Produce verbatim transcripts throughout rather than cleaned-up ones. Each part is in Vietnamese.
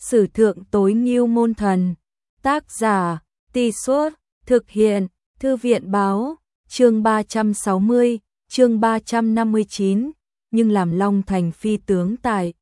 Sử thượng tối ngưu môn thần. Tác giả, Tì Suốt, thực hiện, Thư viện báo, chương ba trăm sáu mươi, chương ba trăm năm mươi chín, nhưng làm Long Thành phi tướng tại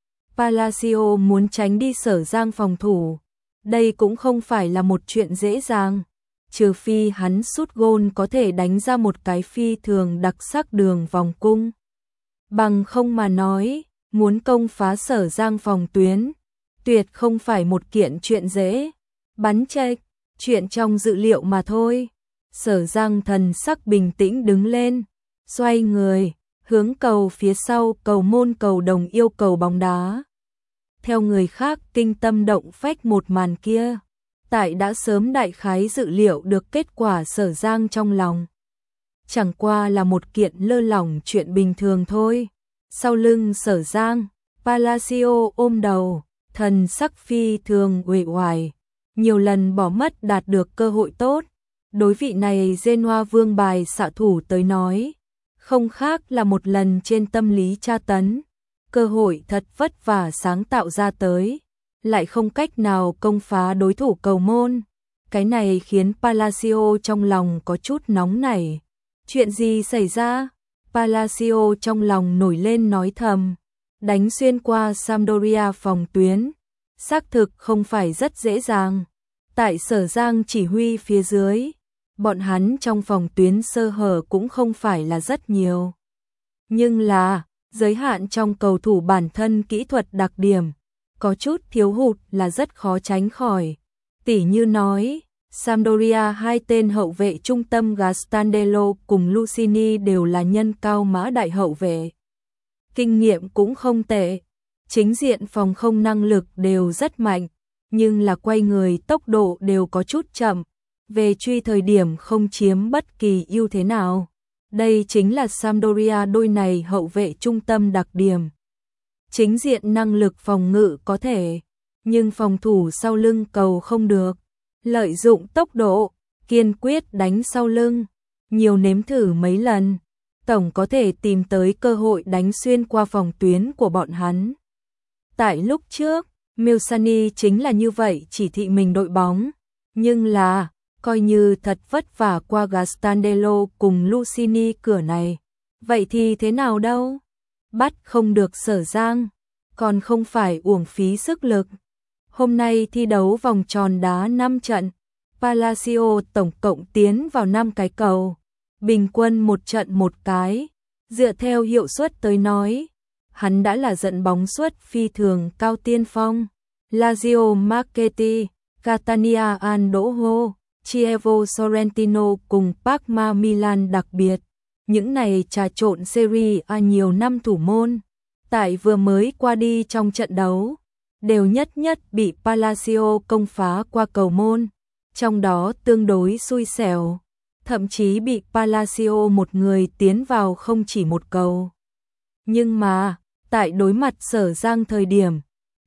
Palacio muốn tránh đi Sở Giang phòng thủ. Đây cũng không phải là một chuyện dễ dàng, trừ phi hắn sút gôn có thể đánh ra một cái phi thường đặc sắc đường vòng cung. Bằng không mà nói, muốn công phá Sở Giang phòng tuyến, tuyệt không phải một kiện chuyện dễ. Bắn chệch, chuyện trong dự liệu mà thôi. Sở Giang thần sắc bình tĩnh đứng lên, xoay người, hướng cầu phía sau cầu môn cầu đồng yêu cầu bóng đá. Theo người khác kinh tâm động phách một màn kia, tại đã sớm đại khái dự liệu được kết quả Sở Giang trong lòng. Chẳng qua là một kiện lơ lỏng chuyện bình thường thôi. Sau lưng Sở Giang, Palacio ôm đầu, thần sắc phi thường uể oải, nhiều lần bỏ mất đạt được cơ hội tốt. Đối vị này Genoa vương bài xạ thủ tới nói, không khác là một lần trên tâm lý tra tấn. Cơ hội thật vất vả sáng tạo ra tới, lại không cách nào công phá đối thủ cầu môn. Cái này khiến Palacio trong lòng có chút nóng nảy. Chuyện gì xảy ra? Palacio trong lòng nổi lên nói thầm. Đánh xuyên qua Sampdoria phòng tuyến, xác thực không phải rất dễ dàng. Tại Sở Giang chỉ huy phía dưới, bọn hắn trong phòng tuyến sơ hở cũng không phải là rất nhiều. Nhưng là, giới hạn trong cầu thủ bản thân kỹ thuật đặc điểm, có chút thiếu hụt là rất khó tránh khỏi. Tỉ như nói, Sampdoria hai tên hậu vệ trung tâm Gastandello cùng Lucini đều là nhân cao mã đại hậu vệ. Kinh nghiệm cũng không tệ, chính diện phòng không năng lực đều rất mạnh, nhưng là quay người tốc độ đều có chút chậm, về truy thời điểm không chiếm bất kỳ ưu thế nào. Đây chính là Sampdoria đôi này hậu vệ trung tâm đặc điểm. Chính diện năng lực phòng ngự có thể, nhưng phòng thủ sau lưng cầu không được. Lợi dụng tốc độ, kiên quyết đánh sau lưng, nhiều nếm thử mấy lần, tổng có thể tìm tới cơ hội đánh xuyên qua phòng tuyến của bọn hắn. Tại lúc trước, Milsani chính là như vậy chỉ thị mình đội bóng, nhưng là, coi như thật vất vả qua Gastandello cùng Lucini cửa này, vậy thì thế nào đâu? Bắt không được Sở Giang, còn không phải uổng phí sức lực. Hôm nay thi đấu vòng tròn đá năm trận, Palacio tổng cộng tiến vào năm cái cầu, bình quân một trận một cái. Dựa theo hiệu suất tới nói, hắn đã là dẫn bóng suất phi thường cao tiên phong. Lazio Marchetti, Catania Andoho, Chievo Sorrentino cùng Parma Milan đặc biệt. Những này trà trộn Serie A nhiều năm thủ môn, tại vừa mới qua đi trong trận đấu, đều nhất nhất bị Palacio công phá qua cầu môn, trong đó tương đối xui xẻo, thậm chí bị Palacio một người tiến vào không chỉ một cầu. Nhưng mà, tại đối mặt Sở Giang thời điểm,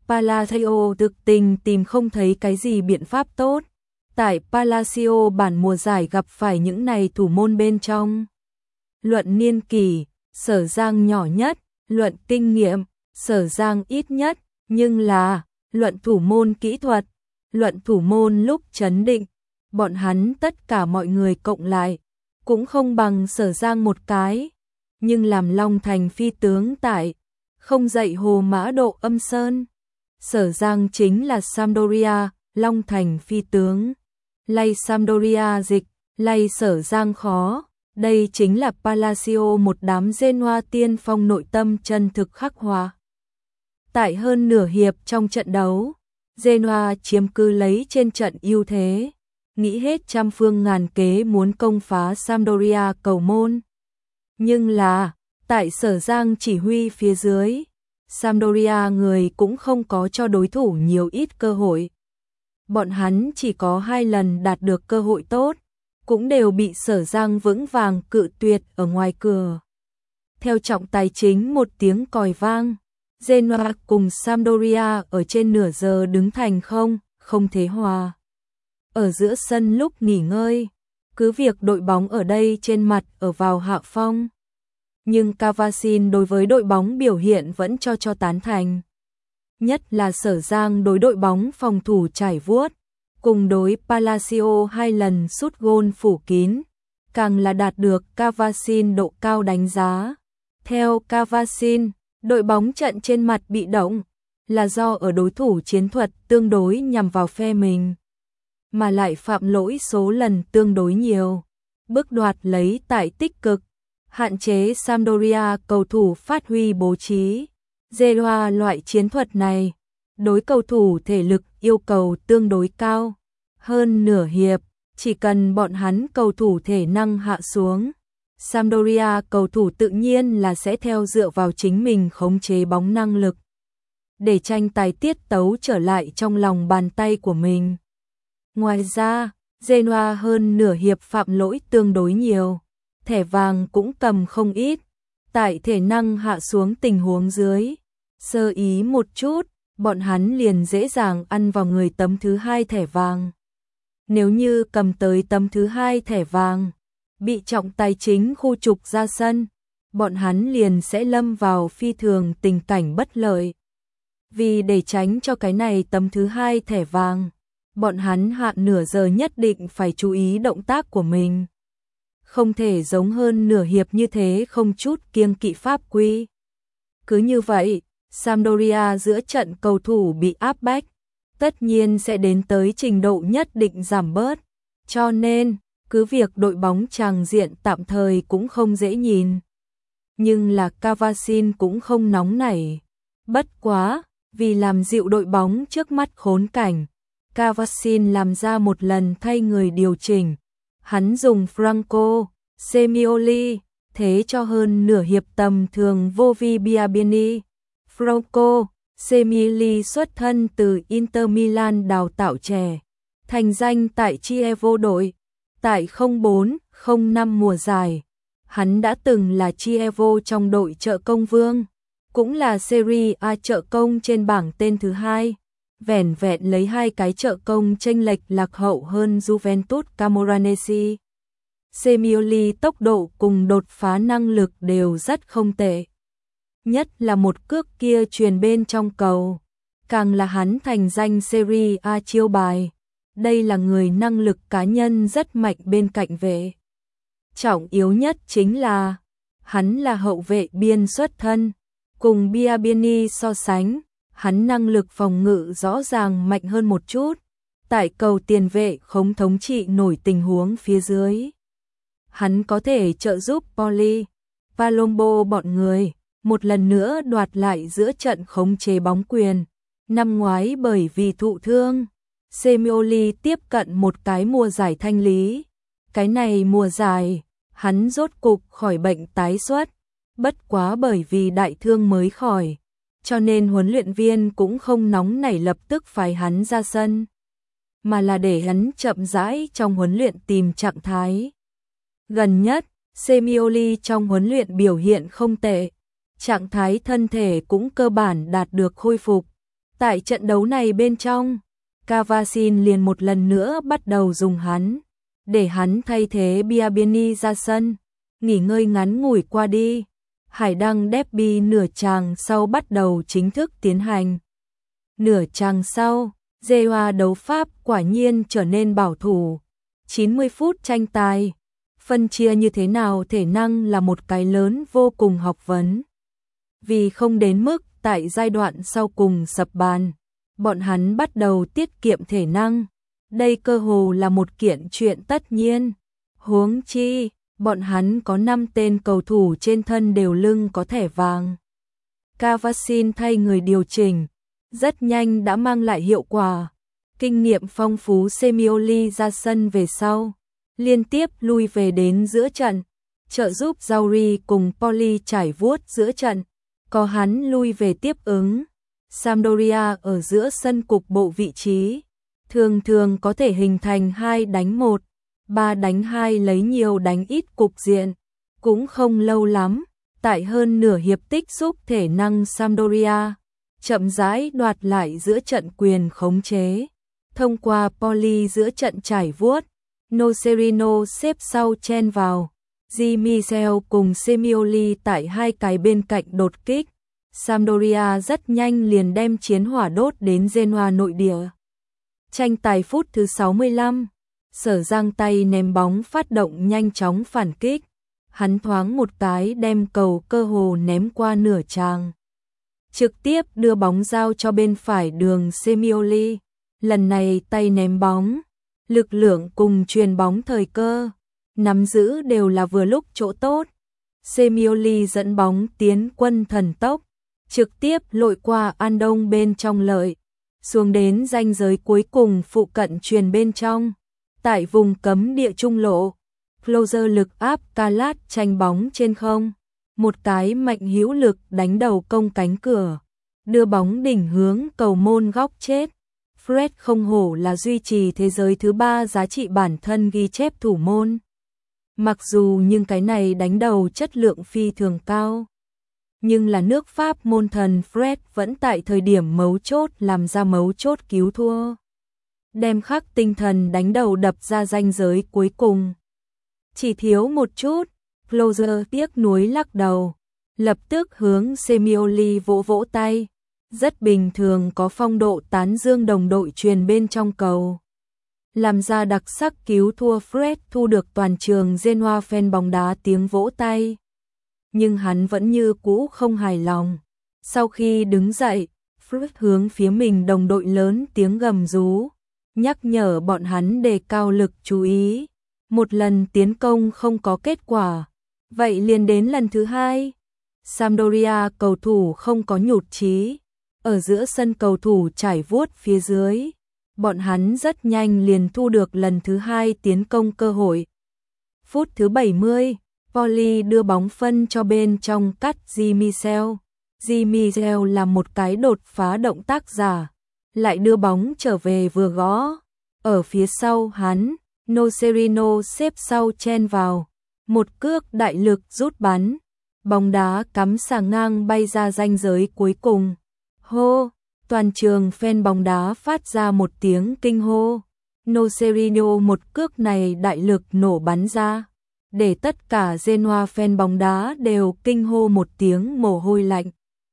Palacio thực tình tìm không thấy cái gì biện pháp tốt. Tại Palacio bản mùa giải gặp phải những này thủ môn bên trong. Luận niên kỷ, Sở Giang nhỏ nhất, luận kinh nghiệm, Sở Giang ít nhất, nhưng là, luận thủ môn kỹ thuật, luận thủ môn lúc chấn định, bọn hắn tất cả mọi người cộng lại, cũng không bằng Sở Giang một cái, nhưng làm Long Thành phi tướng tại, không dậy hồ mã độ âm sơn. Sở Giang chính là Sampdoria, Long Thành phi tướng. Lay Sampdoria dịch, lay Sở Giang khó, đây chính là Palacio một đám Genoa tiên phong nội tâm chân thực khắc họa. Tại hơn nửa hiệp trong trận đấu, Genoa chiếm cứ lấy trên trận ưu thế, nghĩ hết trăm phương ngàn kế muốn công phá Sampdoria cầu môn. Nhưng là, tại Sở Giang chỉ huy phía dưới, Sampdoria người cũng không có cho đối thủ nhiều ít cơ hội. Bọn hắn chỉ có hai lần đạt được cơ hội tốt, cũng đều bị Sở Giang vững vàng cự tuyệt ở ngoài cửa. Theo trọng tài chính một tiếng còi vang, Genoa cùng Sampdoria ở trên nửa giờ đứng thành không, không thế hòa. Ở giữa sân lúc nghỉ ngơi, cứ việc đội bóng ở đây trên mặt ở vào hạ phong, nhưng Cavasin đối với đội bóng biểu hiện vẫn cho cho tán thành. nhất là Sở Giang đối đội bóng phòng thủ trải vuốt, cùng đối Palacio hai lần sút gôn phủ kín, càng là đạt được Cavasin độ cao đánh giá. Theo Cavasin, đội bóng trận trên mặt bị động là do ở đối thủ chiến thuật tương đối nhằm vào phe mình, mà lại phạm lỗi số lần tương đối nhiều, bước đoạt lấy tại tích cực, hạn chế Sampdoria cầu thủ phát huy bố trí. Genoa loại chiến thuật này, đối cầu thủ thể lực yêu cầu tương đối cao. Hơn nửa hiệp, chỉ cần bọn hắn cầu thủ thể năng hạ xuống, Sampdoria cầu thủ tự nhiên là sẽ theo dựa vào chính mình khống chế bóng năng lực, để tranh tài tiết tấu trở lại trong lòng bàn tay của mình. Ngoài ra, Genoa hơn nửa hiệp phạm lỗi tương đối nhiều, thẻ vàng cũng cầm không ít, tại thể năng hạ xuống tình huống dưới. Sơ ý một chút, bọn hắn liền dễ dàng ăn vào người tấm thứ hai thẻ vàng. Nếu như cầm tới tấm thứ hai thẻ vàng, bị trọng tài chính khu trục ra sân, bọn hắn liền sẽ lâm vào phi thường tình cảnh bất lợi. Vì để tránh cho cái này tấm thứ hai thẻ vàng, bọn hắn hạn nửa giờ nhất định phải chú ý động tác của mình. Không thể giống hơn nửa hiệp như thế không chút kiêng kỵ pháp quy. Cứ như vậy, Sampdoria giữa trận cầu thủ bị áp bách, tất nhiên sẽ đến tới trình độ nhất định giảm bớt. Cho nên, cứ việc đội bóng tràng diện tạm thời cũng không dễ nhìn, nhưng là Cavasin cũng không nóng nảy. Bất quá, vì làm dịu đội bóng trước mắt khốn cảnh, Cavasin làm ra một lần thay người điều chỉnh. Hắn dùng Franco Semioli thế cho hơn nửa hiệp tầm thường vô vi Biabiani. Franco Semioli xuất thân từ Inter Milan đào tạo trẻ, thành danh tại Chievo đội. Tại không bốn không năm mùa giải, hắn đã từng là Chievo trong đội trợ công vương, cũng là Serie A trợ công trên bảng tên thứ hai, vẻn vẹn lấy hai cái trợ công chênh lệch lạc hậu hơn Juventus Camoranesi. Semioli tốc độ cùng đột phá năng lực đều rất không tệ. Nhất là một cước kia truyền bên trong cầu, càng là hắn thành danh Serie A chiêu bài. Đây là người năng lực cá nhân rất mạnh bên cạnh vệ. Trọng yếu nhất chính là, hắn là hậu vệ biên xuất thân, cùng Biabiani so sánh, hắn năng lực phòng ngự rõ ràng mạnh hơn một chút, tại cầu tiền vệ không thống trị nổi tình huống phía dưới. Hắn có thể trợ giúp Poli, Palombo bọn người, một lần nữa đoạt lại giữa trận khống chế bóng quyền. Năm ngoái bởi vì thụ thương, Semioli tiếp cận một cái mùa giải thanh lý. Cái này mùa giải, hắn rốt cục khỏi bệnh tái xuất, bất quá bởi vì đại thương mới khỏi, cho nên huấn luyện viên cũng không nóng nảy lập tức phái hắn ra sân, mà là để hắn chậm rãi trong huấn luyện tìm trạng thái. Gần nhất, Semioli trong huấn luyện biểu hiện không tệ, trạng thái thân thể cũng cơ bản đạt được khôi phục. Tại trận đấu này bên trong, Cavasin liền một lần nữa bắt đầu dùng hắn, để hắn thay thế Biabiani ra sân, nghỉ ngơi ngắn ngủi qua đi. Hải đăng derby nửa chàng sau bắt đầu chính thức tiến hành. Nửa chàng sau, Genoa đấu pháp quả nhiên trở nên bảo thủ. chín mươi phút tranh tài, phân chia như thế nào thể năng là một cái lớn vô cùng học vấn. Vì không đến mức tại giai đoạn sau cùng sập bàn, bọn hắn bắt đầu tiết kiệm thể năng. Đây cơ hồ là một kiện chuyện tất nhiên. Huống chi, bọn hắn có năm tên cầu thủ trên thân đều lưng có thẻ vàng. Cavasin thay người điều chỉnh, rất nhanh đã mang lại hiệu quả. Kinh nghiệm phong phú Semioli ra sân về sau, liên tiếp lui về đến giữa trận, trợ giúp Zauri cùng Poli trải vuốt giữa trận, có hắn lui về tiếp ứng. Sampdoria ở giữa sân cục bộ vị trí, thường thường có thể hình thành hai đánh một, ba đánh hai lấy nhiều đánh ít cục diện, cũng không lâu lắm, tại hơn nửa hiệp tích xúc thể năng Sampdoria, chậm rãi đoạt lại giữa trận quyền khống chế, thông qua Poli giữa trận trải vuốt, Nocerino xếp sau chen vào, Di Michel cùng Semioli tại hai cái bên cạnh đột kích, Sampdoria rất nhanh liền đem chiến hỏa đốt đến Genoa nội địa. Tranh tài phút thứ sáu mươi lăm, Sở giang tay ném bóng phát động nhanh chóng phản kích. Hắn thoáng một cái đem cầu cơ hồ ném qua nửa tràng. Trực tiếp đưa bóng giao cho bên phải đường Semioli. Lần này tay ném bóng, lực lượng cùng truyền bóng thời cơ, nắm giữ đều là vừa lúc chỗ tốt. Semioli dẫn bóng tiến quân thần tốc, trực tiếp lội qua An Đông bên trong lợi, xuống đến ranh giới cuối cùng phụ cận truyền bên trong. Tại vùng cấm địa trung lộ, Closer lực áp Calat tranh bóng trên không. Một cái mạnh hữu lực đánh đầu công cánh cửa, đưa bóng đỉnh hướng cầu môn góc chết. Fred không hổ là duy trì thế giới thứ ba giá trị bản thân ghi chép thủ môn. Mặc dù nhưng cái này đánh đầu chất lượng phi thường cao, nhưng là nước Pháp môn thần Fred vẫn tại thời điểm mấu chốt làm ra mấu chốt cứu thua. Đem khắc tinh thần đánh đầu đập ra ranh giới cuối cùng. Chỉ thiếu một chút, Closer tiếc nuối lắc đầu, lập tức hướng Semioli vỗ vỗ tay. Rất bình thường có phong độ tán dương đồng đội truyền bên trong cầu. Làm ra đặc sắc cứu thua Fred thu được toàn trường Genoa fan bóng đá tiếng vỗ tay. Nhưng hắn vẫn như cũ không hài lòng. Sau khi đứng dậy, Fred hướng phía mình đồng đội lớn tiếng gầm rú, nhắc nhở bọn hắn đề cao lực chú ý. Một lần tiến công không có kết quả, vậy liền đến lần thứ hai. Sampdoria cầu thủ không có nhụt chí. Ở giữa sân cầu thủ trải vuốt phía dưới, bọn hắn rất nhanh liền thu được lần thứ hai tiến công cơ hội. Phút thứ bảy mươi, Poli đưa bóng phân cho bên trong cắt Jean-Michel. Jean-Michel làm một cái đột phá động tác giả, lại đưa bóng trở về vừa gõ. Ở phía sau hắn, Nocerino xếp sau chen vào, một cước đại lực rút bắn, bóng đá cắm xà ngang bay ra ranh giới cuối cùng. Hô, toàn trường fan bóng đá phát ra một tiếng kinh hô. Nocerino một cước này đại lực nổ bắn ra, để tất cả Genoa fan bóng đá đều kinh hô một tiếng mồ hôi lạnh.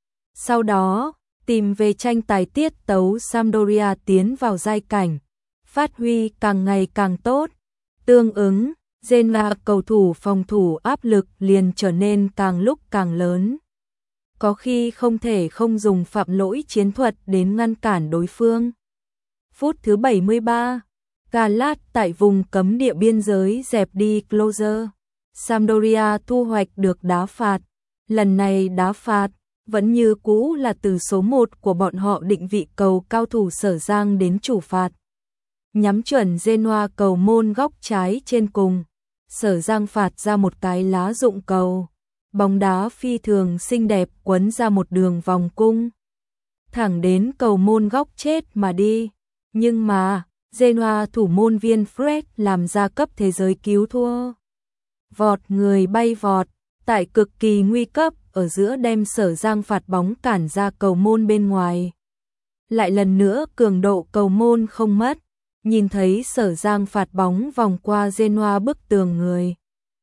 Sau đó, tìm về tranh tài tiết tấu Sampdoria tiến vào giai cảnh, phát huy càng ngày càng tốt. Tương ứng, Genoa cầu thủ phòng thủ áp lực liền trở nên càng lúc càng lớn. Có khi không thể không dùng phạm lỗi chiến thuật đến ngăn cản đối phương. Phút thứ bảy mươi ba, Calat tại vùng cấm địa biên giới dẹp đi Closer. Sampdoria thu hoạch được đá phạt. Lần này đá phạt vẫn như cũ là từ số một của bọn họ định vị cầu cao thủ Sở Giang đến chủ phạt. Nhắm chuẩn Genoa cầu môn góc trái trên cùng. Sở Giang phạt ra một cái lá dụng cầu. Bóng đá phi thường xinh đẹp quấn ra một đường vòng cung, thẳng đến cầu môn góc chết mà đi. Nhưng mà, Genoa thủ môn viên Fred làm ra cấp thế giới cứu thua. Vọt người bay vọt, tại cực kỳ nguy cấp, ở giữa đem Sở Giang phạt bóng cản ra cầu môn bên ngoài. Lại lần nữa cường độ cầu môn không mất, nhìn thấy Sở Giang phạt bóng vòng qua Genoa bức tường người.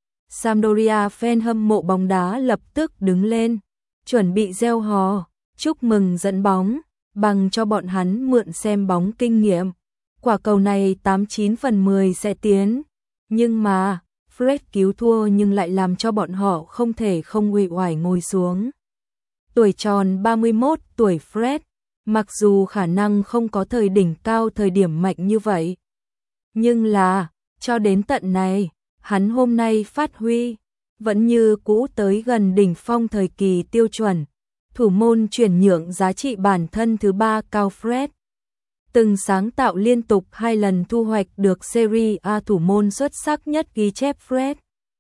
Sampdoria fan hâm mộ bóng đá lập tức đứng lên, chuẩn bị reo hò, chúc mừng dẫn bóng, bằng cho bọn hắn mượn xem bóng kinh nghiệm. Quả cầu này tám chín phần mười sẽ tiến, nhưng mà, Fred cứu thua nhưng lại làm cho bọn họ không thể không uể oải ngồi xuống. Tuổi tròn ba mươi mốt tuổi Fred, mặc dù khả năng không có thời đỉnh cao thời điểm mạnh như vậy, nhưng là, cho đến tận này, hắn hôm nay phát huy, vẫn như cũ tới gần đỉnh phong thời kỳ tiêu chuẩn, thủ môn chuyển nhượng giá trị bản thân thứ ba cao Fred. Từng sáng tạo liên tục hai lần thu hoạch được Serie A thủ môn xuất sắc nhất ghi chép Fred.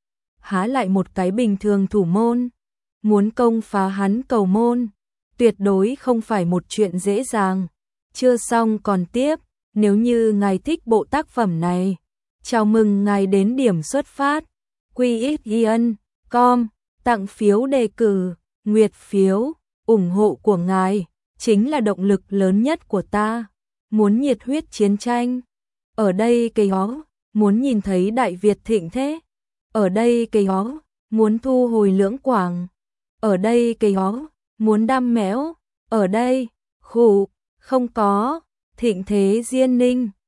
Há lại một cái bình thường thủ môn, muốn công phá hắn cầu môn, tuyệt đối không phải một chuyện dễ dàng. Chưa xong còn tiếp, nếu như ngài thích bộ tác phẩm này, chào mừng ngài đến điểm xuất phát, quy ích yên chấm com, tặng phiếu đề cử, nguyệt phiếu, ủng hộ của ngài, chính là động lực lớn nhất của ta. Muốn nhiệt huyết chiến tranh, ở đây cây ó, muốn nhìn thấy Đại Việt thịnh thế, ở đây cây ó, muốn thu hồi lưỡng quảng, ở đây cây ó, muốn đăm mẽo, ở đây, khụ, không có, Thịnh Thế Diên Ninh.